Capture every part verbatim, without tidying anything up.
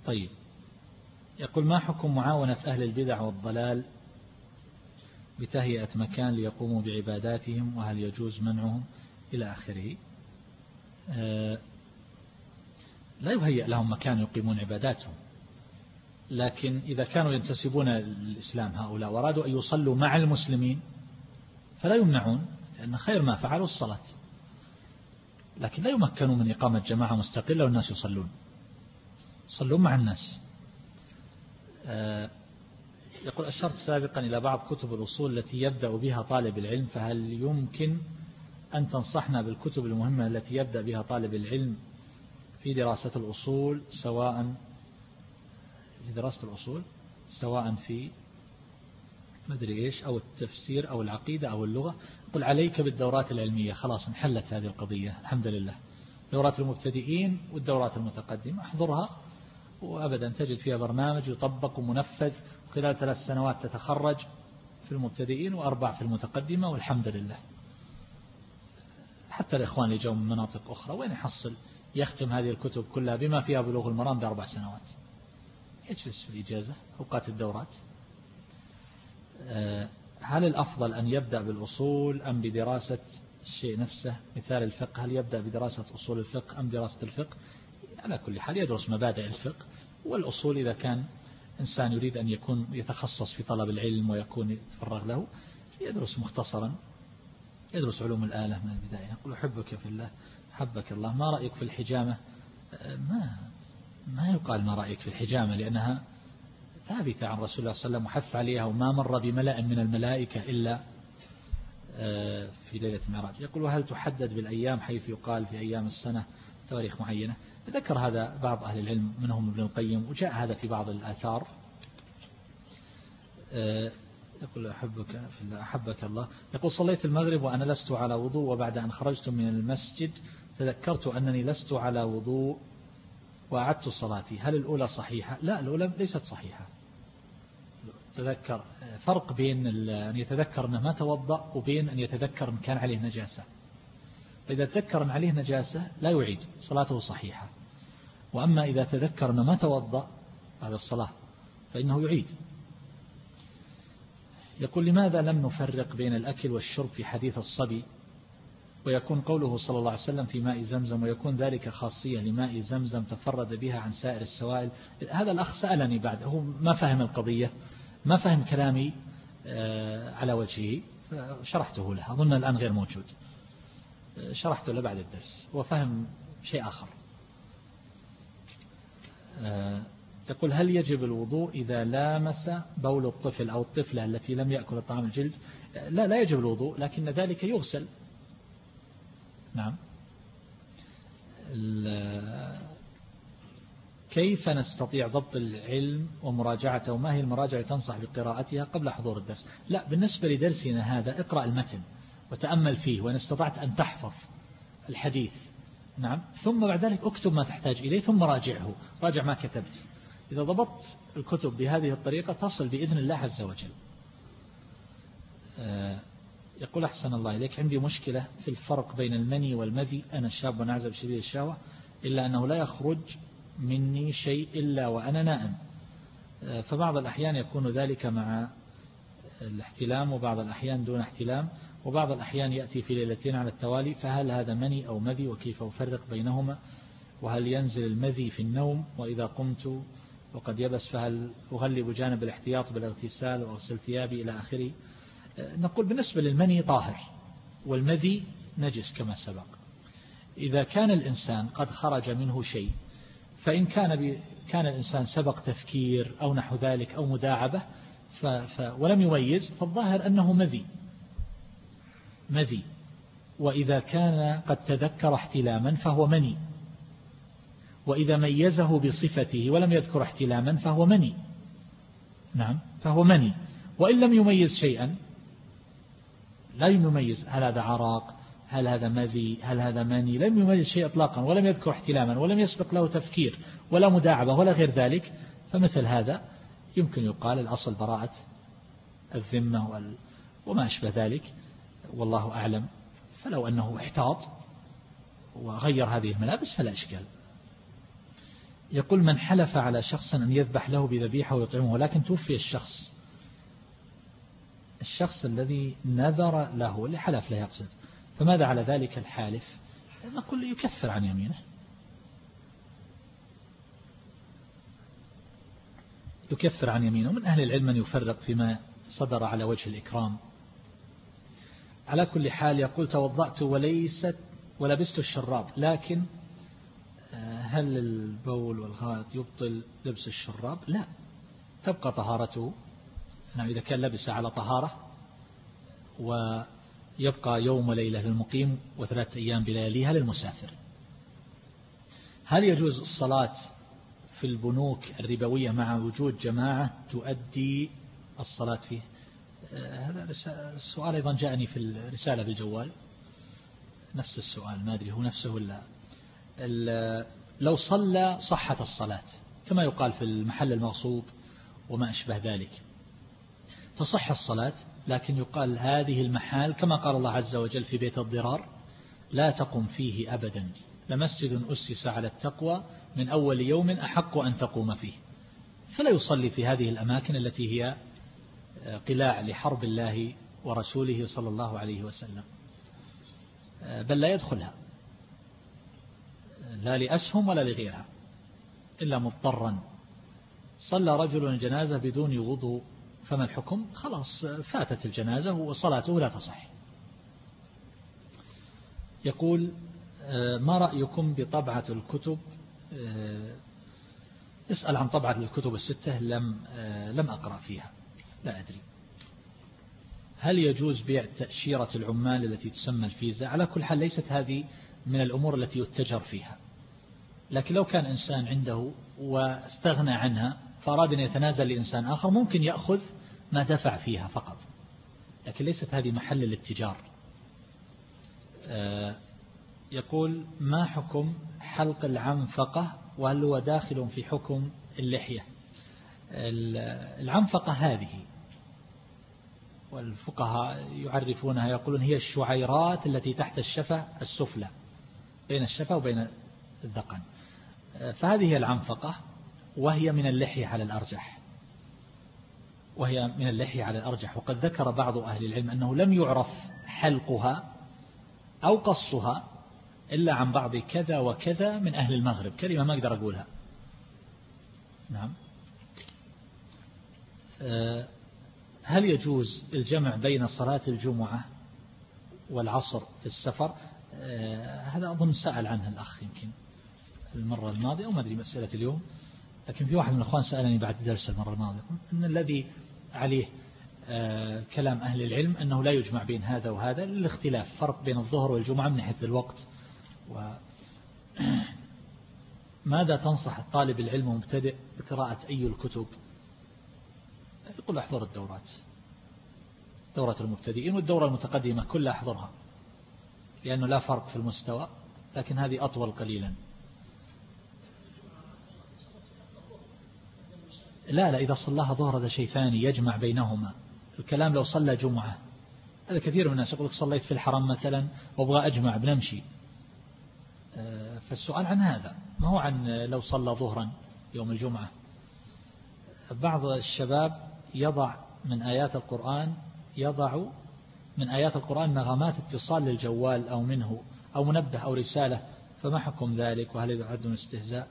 طيب، يقول ما حكم معاونة أهل البدع والضلال بتهيئة مكان ليقوموا بعباداتهم، وهل يجوز منعهم إلى آخره؟ آه لا يهيئ لهم مكان يقيمون عباداتهم، لكن إذا كانوا ينتسبون للإسلام هؤلاء وأرادوا أن يصلوا مع المسلمين فلا يمنعون، لأن خير ما فعلوا الصلاة، لكن لا يمكنوا من إقامة جماعة مستقلة والناس يصلون، يصلون مع الناس. آه يقول أشرت سابقا إلى بعض كتب الأصول التي يبدأ بها طالب العلم، فهل يمكن أن تنصحنا بالكتب المهمة التي يبدأ بها طالب العلم في دراسة الأصول، سواء في دراسة الأصول سواء في مدري إيش أو التفسير أو العقيدة أو اللغة؟ قل عليك بالدورات العلمية، خلاص انحلت هذه القضية الحمد لله. دورات المبتدئين والدورات المتقدمة احضرها، وأبدا تجد فيها برنامج يطبق ومنفذ، خلال ثلاث سنوات تتخرج في المبتدئين وأربع في المتقدمة والحمد لله. حتى الإخوان اللي جاءوا من مناطق أخرى وين يحصل يختم هذه الكتب كلها بما فيها بلوغ المرام بأربع سنوات؟ يجلس في الإجازة أوقات الدورات. هل الأفضل أن يبدأ بالأصول أم بدراسة الشيء نفسه؟ مثال الفقه، هل يبدأ بدراسة أصول الفقه أم دراسة الفقه؟ على كل حال يدرس مبادئ الفقه، والأصول إذا كان إنسان يريد أن يكون يتخصص في طلب العلم ويكون يتفرغ له يدرس مختصرا، يدرس علوم الآلة من البداية. يقول أحبك في الله حبك الله، ما رأيك في الحجامة؟ ما ما يقال ما رأيك في الحجامة، لأنها ثابتة عن رسول الله صلى الله عليه وسلم وحث عليها، وما مر بملأ من الملائكة إلا في ليلة المعراج. يقول وهل تحدد بالأيام حيث يقال في أيام السنة تواريخ معينة؟ ذكر هذا بعض أهل العلم منهم ابن القيم، وجاء هذا في بعض الآثار. يقول أحبك في الله أحبك الله. يقول صليت المغرب وأنا لست على وضوء، وبعد أن خرجت من المسجد تذكرت أنني لست على وضوء وأعدت صلاتي، هل الأولى صحيحة؟ لا، الأولى ليست صحيحة. تذكر فرق بين أن يتذكر أنه ما توضأ وبين أن يتذكر أن كان عليه نجاسة. فإذا تذكر أن عليه نجاسة لا يعيد، صلاته صحيحة. وأما إذا تذكر أنه ما توضأ بعد الصلاة فإنه يعيد. يقول لماذا لم نفرق بين الأكل والشرب في حديث الصبي، ويكون قوله صلى الله عليه وسلم في ماء زمزم، ويكون ذلك خاصية لماء زمزم تفرد بها عن سائر السوائل؟ هذا الأخ سألني بعد، هو ما فهم القضية، ما فهم كلامي على وجهه، شرحته له، أظن الآن غير موجود، شرحته له بعد الدرس وفهم شيء آخر. يقول هل يجب الوضوء إذا لامس بول الطفل أو الطفلة التي لم يأكل الطعام الجلد؟ لا لا يجب الوضوء، لكن ذلك يغسل. نعم. كيف نستطيع ضبط العلم ومراجعته، وما هي المراجعة تنصح بقراءتها قبل حضور الدرس؟ لا، بالنسبة لدرسنا هذا اقرأ المتن وتأمل فيه، وإن استطعت أن تحفظ الحديث نعم، ثم بعد ذلك اكتب ما تحتاج إليه ثم راجعه، راجع ما كتبت. إذا ضبطت الكتب بهذه الطريقة تصل بإذن الله عز وجل. يقول أحسن الله إليك، عندي مشكلة في الفرق بين المني والمذي، أنا شاب ونعزب شديد الشهوة، إلا أنه لا يخرج مني شيء إلا وأنا نائم، فبعض الأحيان يكون ذلك مع الاحتلام وبعض الأحيان دون احتلام، وبعض الأحيان يأتي في ليلتين على التوالي، فهل هذا مني أو مذي، وكيف أفرق بينهما، وهل ينزل المذي في النوم وإذا قمت وقد يبس فهل أغلب جانب الاحتياط بالاغتسال وأغسل ثيابي إلى آخره؟ نقول بالنسبة للمني طاهر والمذي نجس كما سبق. إذا كان الإنسان قد خرج منه شيء، فإن كان ب... كان الإنسان سبق تفكير أو نحو ذلك أو مداعبة ف... ف... ولم يميز، فالظاهر أنه مذي مذي وإذا كان قد تذكر احتلاما فهو مني، وإذا ميزه بصفته ولم يذكر احتلاما فهو مني. نعم، فهو مني. وإن لم يميز شيئا، لا يميز هل هذا عراق، هل هذا مذي، هل هذا مني، لم يميز شيء إطلاقا، ولم يذكر احتلاما ولم يسبق له تفكير ولا مداعبة ولا غير ذلك، فمثل هذا يمكن يقال الأصل براءة الذمة وال... وما أشبه ذلك، والله أعلم. فلو أنه احتاط وغير هذه الملابس فلا إشكال. يقول من حلف على شخص أن يذبح له بذبيحة ويطعمه ولكن توفي الشخص الشخص الذي نذر له اللي حلف له يقصد، فماذا على ذلك الحالف؟ نقول يكفر عن يمينه، يكفر عن يمينه. من أهل العلم من يفرق فيما صدر على وجه الإكرام. على كل حال يقول توضأت وليست ولبست الشراب، لكن هل البول والغائط يبطل لبس الشراب؟ لا، تبقى طهارته. نعم، إذا كان لبس على طهارة ويبقى يوم وليلة للمقيم وثلاثة أيام بلياليها للمسافر. هل يجوز الصلاة في البنوك الربوية مع وجود جماعة تؤدي الصلاة فيه؟ هذا السؤال أيضا جاءني في الرسالة بالجوال، نفس السؤال، ما أدري هو نفسه ولا. لو صلى صحت الصلاة كما يقال في المحل المغصوب وما أشبه ذلك، تصح الصلاة، لكن يقال هذه المحال كما قال الله عز وجل في بيت الضرار لا تقم فيه أبدا، لمسجد أسس على التقوى من أول يوم أحق أن تقوم فيه. فلا يصلي في هذه الأماكن التي هي قلاع لحرب الله ورسوله صلى الله عليه وسلم، بل لا يدخلها لا لأسهم ولا لغيرها إلا مضطرا. صلى رجل الجنازة بدون وضوء فما الحكم؟ خلاص فاتت الجنازة وصلاته لا تصح. يقول ما رأيكم بطبعة الكتب؟ اسأل عن طبعة الكتب الستة، لم لم أقرأ فيها، لا أدري. هل يجوز بيع تأشيرة العمال التي تسمى الفيزا؟ على كل حال ليست هذه من الأمور التي يتجر فيها، لكن لو كان إنسان عنده واستغنى عنها فأراد أن يتنازل لإنسان آخر ممكن يأخذ ما دفع فيها فقط، لكن ليست هذه محل للتجار. يقول ما حكم حلق العنفقة وهل هو داخل في حكم اللحية؟ العنفقة هذه والفقهاء يعرفونها، يقولون هي الشعيرات التي تحت الشفة السفلى بين الشفة وبين الذقن، فهذه هي العنفقة، وهي من اللحية على الأرجح وهي من اللحية على الأرجح وقد ذكر بعض أهل العلم أنه لم يعرف حلقها أو قصها إلا عن بعض كذا وكذا من أهل المغرب، كلمة ما أقدر أقولها. نعم. هل يجوز الجمع بين صلاة الجمعة والعصر في السفر؟ هذا أظن سأل عنه الأخ يمكن المرة الماضية أو ما أدري مسألة اليوم، لكن في واحد من الأخوان سألني بعد درس المرة الماضية أن الذي عليه كلام أهل العلم أنه لا يجمع بين هذا وهذا للاختلاف، فرق بين الظهر والجمعة من ناحية الوقت. وماذا تنصح الطالب العلم المبتدئ بقراءة أي الكتب؟ يقول أحضر الدورات، دورة المبتدئين والدورة المتقدمة كلها أحضرها، لأنه لا فرق في المستوى، لكن هذه أطول قليلا. لا لا إذا صلاها ظهر هذا شيء ثاني يجمع بينهما. الكلام لو صلى جمعة، هذا كثير من الناس يقول لك صليت في الحرم مثلا وابغى أجمع بنمشي، فالسؤال عن هذا ما هو عن لو صلى ظهرا يوم الجمعة. بعض الشباب يضع من آيات القرآن يضع من آيات القرآن نغمات اتصال للجوال أو منه أو منبه أو رسالة، فما حكم ذلك وهل يعد من استهزاء؟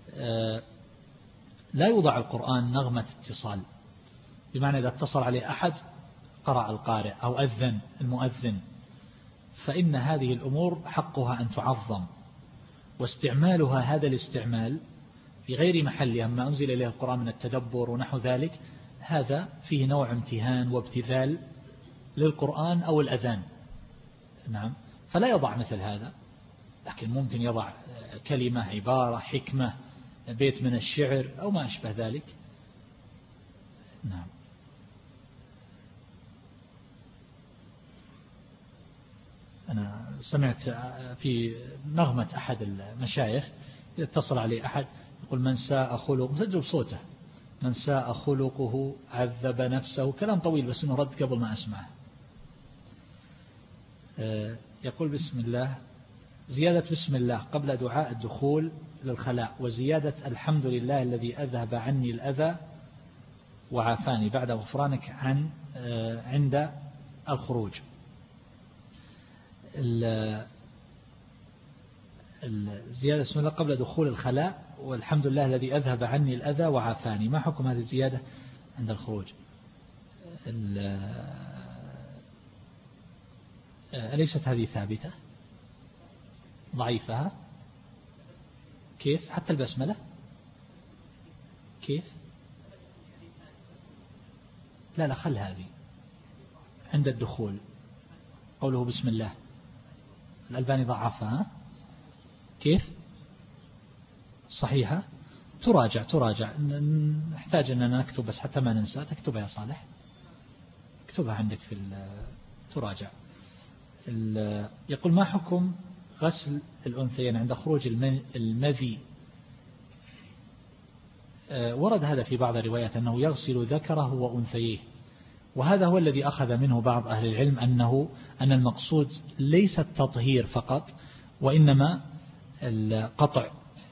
لا يوضع القرآن نغمة اتصال، بمعنى إذا اتصل عليه أحد قرأ القارئ أو أذن المؤذن، فإن هذه الأمور حقها أن تعظم، واستعمالها هذا الاستعمال في غير محلها ما أنزل إليه القرآن من التدبر ونحو ذلك، هذا فيه نوع امتهان وابتذال للقرآن أو الأذان. نعم، فلا يضع مثل هذا، لكن ممكن يضع كلمة، عبارة، حكمة، بيت من الشعر أو ما أشبه ذلك. نعم. أنا سمعت في نغمة أحد المشايخ يتصل عليه أحد يقول من ساء خلقه، سجل صوته، من ساء خلقه عذب نفسه، كلام طويل بس إنه رد قبل ما أسمعه. يقول بسم الله، زيادة بسم الله قبل دعاء الدخول للخلاء وزيادة الحمد لله الذي أذهب عني الأذى وعافاني بعد غفرانك عن عند الخروج. الزيادة بسم الله قبل دخول الخلاء والحمد لله الذي أذهب عني الأذى وعافاني، ما حكم هذه الزيادة عند الخروج؟ أليست هذه ثابتة؟ ضعيفها كيف؟ حتى البسملة كيف؟ لا لا خل هذه عند الدخول قوله بسم الله، الألباني ضعفها كيف؟ صحيحة؟ تراجع تراجع نحتاج أننا نكتب بس حتى ما ننسى. تكتبها يا صالح، اكتبها عندك في تراجع. يقول ما حكم غسل الأنثيين عند خروج المذي؟ ورد هذا في بعض الروايات أنه يغسل ذكره وأنثيه، وهذا هو الذي أخذ منه بعض أهل العلم أنه أن المقصود ليس التطهير فقط وإنما قطع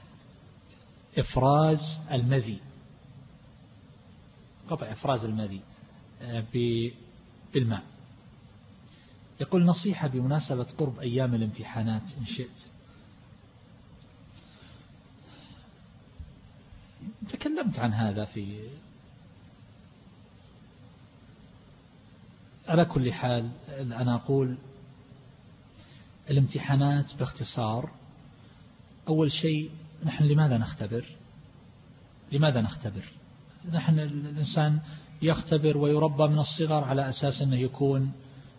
إفراز المذي، قطع إفراز المذي بالماء. يقول نصيحة بمناسبة قرب أيام الامتحانات إن شئت. تكلمت عن هذا في على كل حال. أنا أقول الامتحانات باختصار، أول شيء نحن لماذا نختبر؟ لماذا نختبر؟ نحن الإنسان يختبر ويربى من الصغر على أساس أنه يكون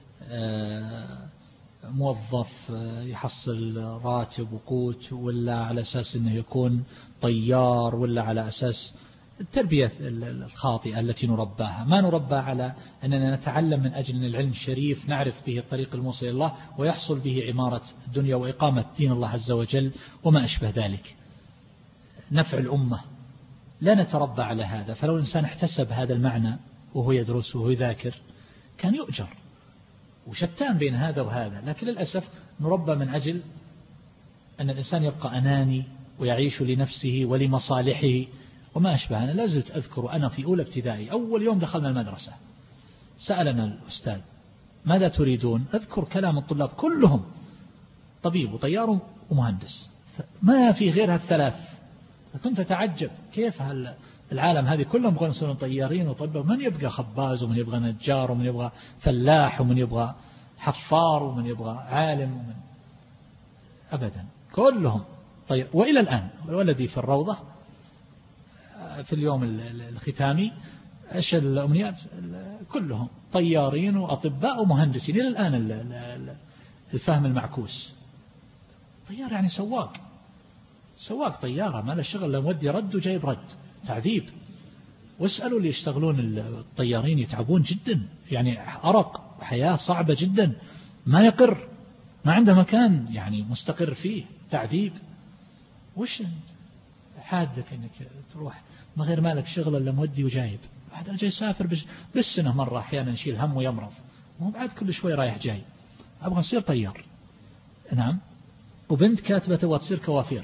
موظف يحصل راتب وقوت، ولا على أساس أنه يكون طيار، ولا على أساس التربية الخاطئة التي نرباها. ما نربى على أننا نتعلم من أجل أن العلم الشريف نعرف به الطريق الموصل إلى الله ويحصل به عمارة الدنيا وإقامة دين الله عز وجل وما أشبه ذلك، نفع الأمة. لا نتربى على هذا. فلو الإنسان احتسب هذا المعنى وهو يدرس وهو يذاكر كان يؤجر، وشتان بين هذا وهذا. لكن للأسف نربى من أجل أن الإنسان يبقى أناني ويعيش لنفسه ولمصالحه وما أشبه. أنا لازلت أذكر أنا في أولى ابتدائي أول يوم دخلنا المدرسة سألنا الأستاذ ماذا تريدون؟ أذكر كلام الطلاب كلهم طبيب وطيار ومهندس، ما في غيرها الثلاث. كنت أتعجب كيف العالم هذه كلهم يبغون يصيرون طيارين وطبيب، من يبغى خباز ومن يبغى نجار ومن يبغى فلاح ومن يبغى حفار ومن يبغى عالم ومن أبدا كلهم طيب. وإلى الآن والذي في الروضة في اليوم الختامي ايش الأمنيات؟ كلهم طيارين وأطباء ومهندسين. إلى الآن الفهم المعكوس. طيار يعني سواق، سواق طيارة ما له شغل، لو ودي رد وجايب رد، تعذيب. واسألوا اللي يشتغلون الطيارين يتعبون جدا، يعني أرق، حياة صعبة جدا، ما يقر، ما عنده مكان يعني مستقر فيه، تعذيب. وش حادك انك تروح ما غير مالك شغل الا مودي وجايب؟ واحد جاي يسافر بالسنة مرة أحيانا يشيل هم ويمرض، مو بعد كل شوي رايح جاي. أبغى أصير طيار. نعم. وبنت كاتبة تبغى تصير كوافير.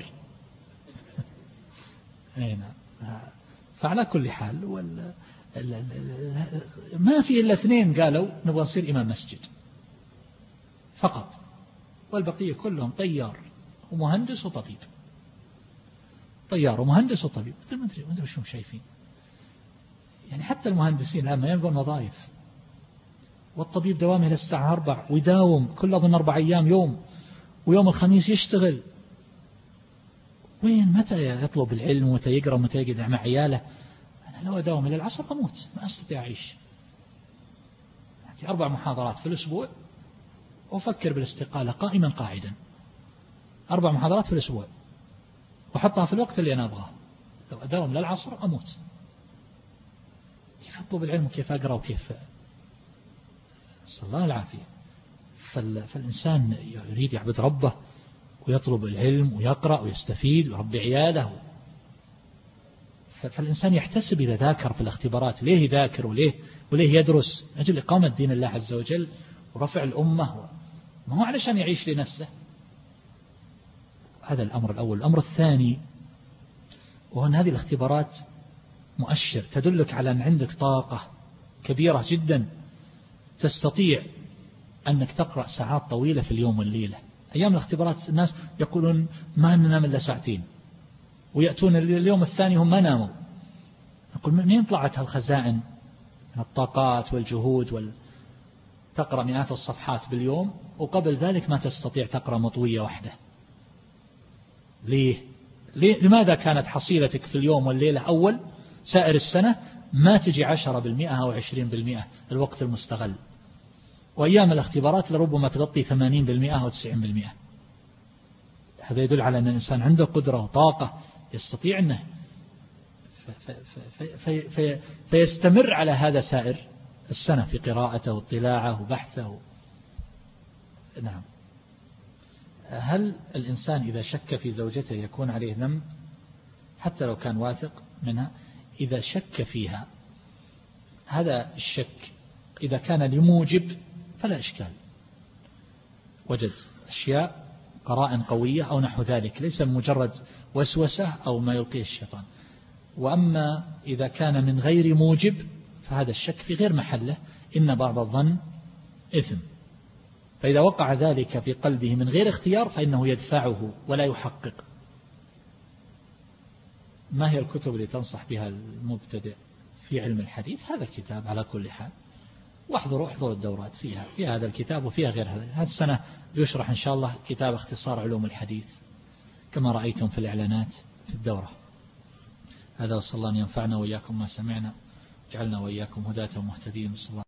أي نعم. فعلى كل حال وال... ما في إلا اثنين قالوا نبغى نصير إمام مسجد فقط، والبقية كلهم طيار ومهندس وطبيب، طيار ومهندس وطبيب. ما أدري ما أدري شو شايفين يعني. حتى المهندسين الآن ما يبغون وظائف، والطبيب دوامه للساعة أربع ويداوم كل أظن أربع أيام يوم، ويوم الخميس يشتغل. وين متى يطلب العلم ومتى يقرأ ومتى يقعد مع عياله؟ أنا لو أداوم إلى العصر أموت، ما أستطيع أعيش. أربع محاضرات في الأسبوع وأفكر بالاستقالة قائما قاعدا. أربع محاضرات في الأسبوع وحطها في الوقت اللي أنا أبغاه. لو أداوم للعصر أموت. كيف أطلب العلم وكيف أقرأ وكيف؟ صلى الله العافية. فالإنسان يريد يعبد ربه ويطلب العلم ويقرأ ويستفيد ويربي عياله. فالإنسان يحتسب إذا ذاكر في الاختبارات ليه يذاكر وليه وليه يدرس؟ أجل إقامة دين الله عز وجل ورفع الأمة، ما هو علشان يعيش لنفسه. هذا الأمر الأول. الأمر الثاني وهن هذه الاختبارات مؤشر تدلك على أن عندك طاقة كبيرة جدا تستطيع أنك تقرأ ساعات طويلة في اليوم والليلة. أيام الاختبارات الناس يقولون ما ننام إلا ساعتين، ويأتون اليوم الثاني هم ما ناموا. نقول منين طلعت هالخزائن من الطاقات والجهود وال... تقرأ مئات الصفحات باليوم، وقبل ذلك ما تستطيع تقرأ مطوية واحدة. ليه؟ ليه؟ لماذا كانت حصيلتك في اليوم والليلة أول سائر السنة ما تجي عشرة بالمئة أو عشرين بالمئة الوقت المستغل، وأيام الاختبارات لربما تغطي ثمانين بالمئة أو تسعين بالمئة؟ هذا يدل على أن الإنسان عنده قدرة وطاقة يستطيع أنه في في في في فيستمر على هذا سائر السنة في قراءته واطلاعه وبحثه. نعم. هل الإنسان إذا شك في زوجته يكون عليه ذنب حتى لو كان واثق منها؟ إذا شك فيها، هذا الشك إذا كان لموجب فلا إشكال، وجد أشياء قرائن قوية أو نحو ذلك، ليس مجرد وسوسة أو ما يلقيه الشيطان. وأما إذا كان من غير موجب فهذا الشك في غير محله، إن بعض الظن إثم. فإذا وقع ذلك في قلبه من غير اختيار فإنه يدفعه ولا يحقق. ما هي الكتب اللي تنصح بها المبتدئ في علم الحديث؟ هذا الكتاب على كل حال، واحضروا احضروا الدورات فيها في هذا الكتاب وفيها غير هذا. هذه السنة يشرح إن شاء الله كتاب اختصار علوم الحديث كما رأيتم في الإعلانات في الدورة. هذا وصلى الله أن ينفعنا وإياكم ما سمعنا، جعلنا وإياكم هداة مهتدين.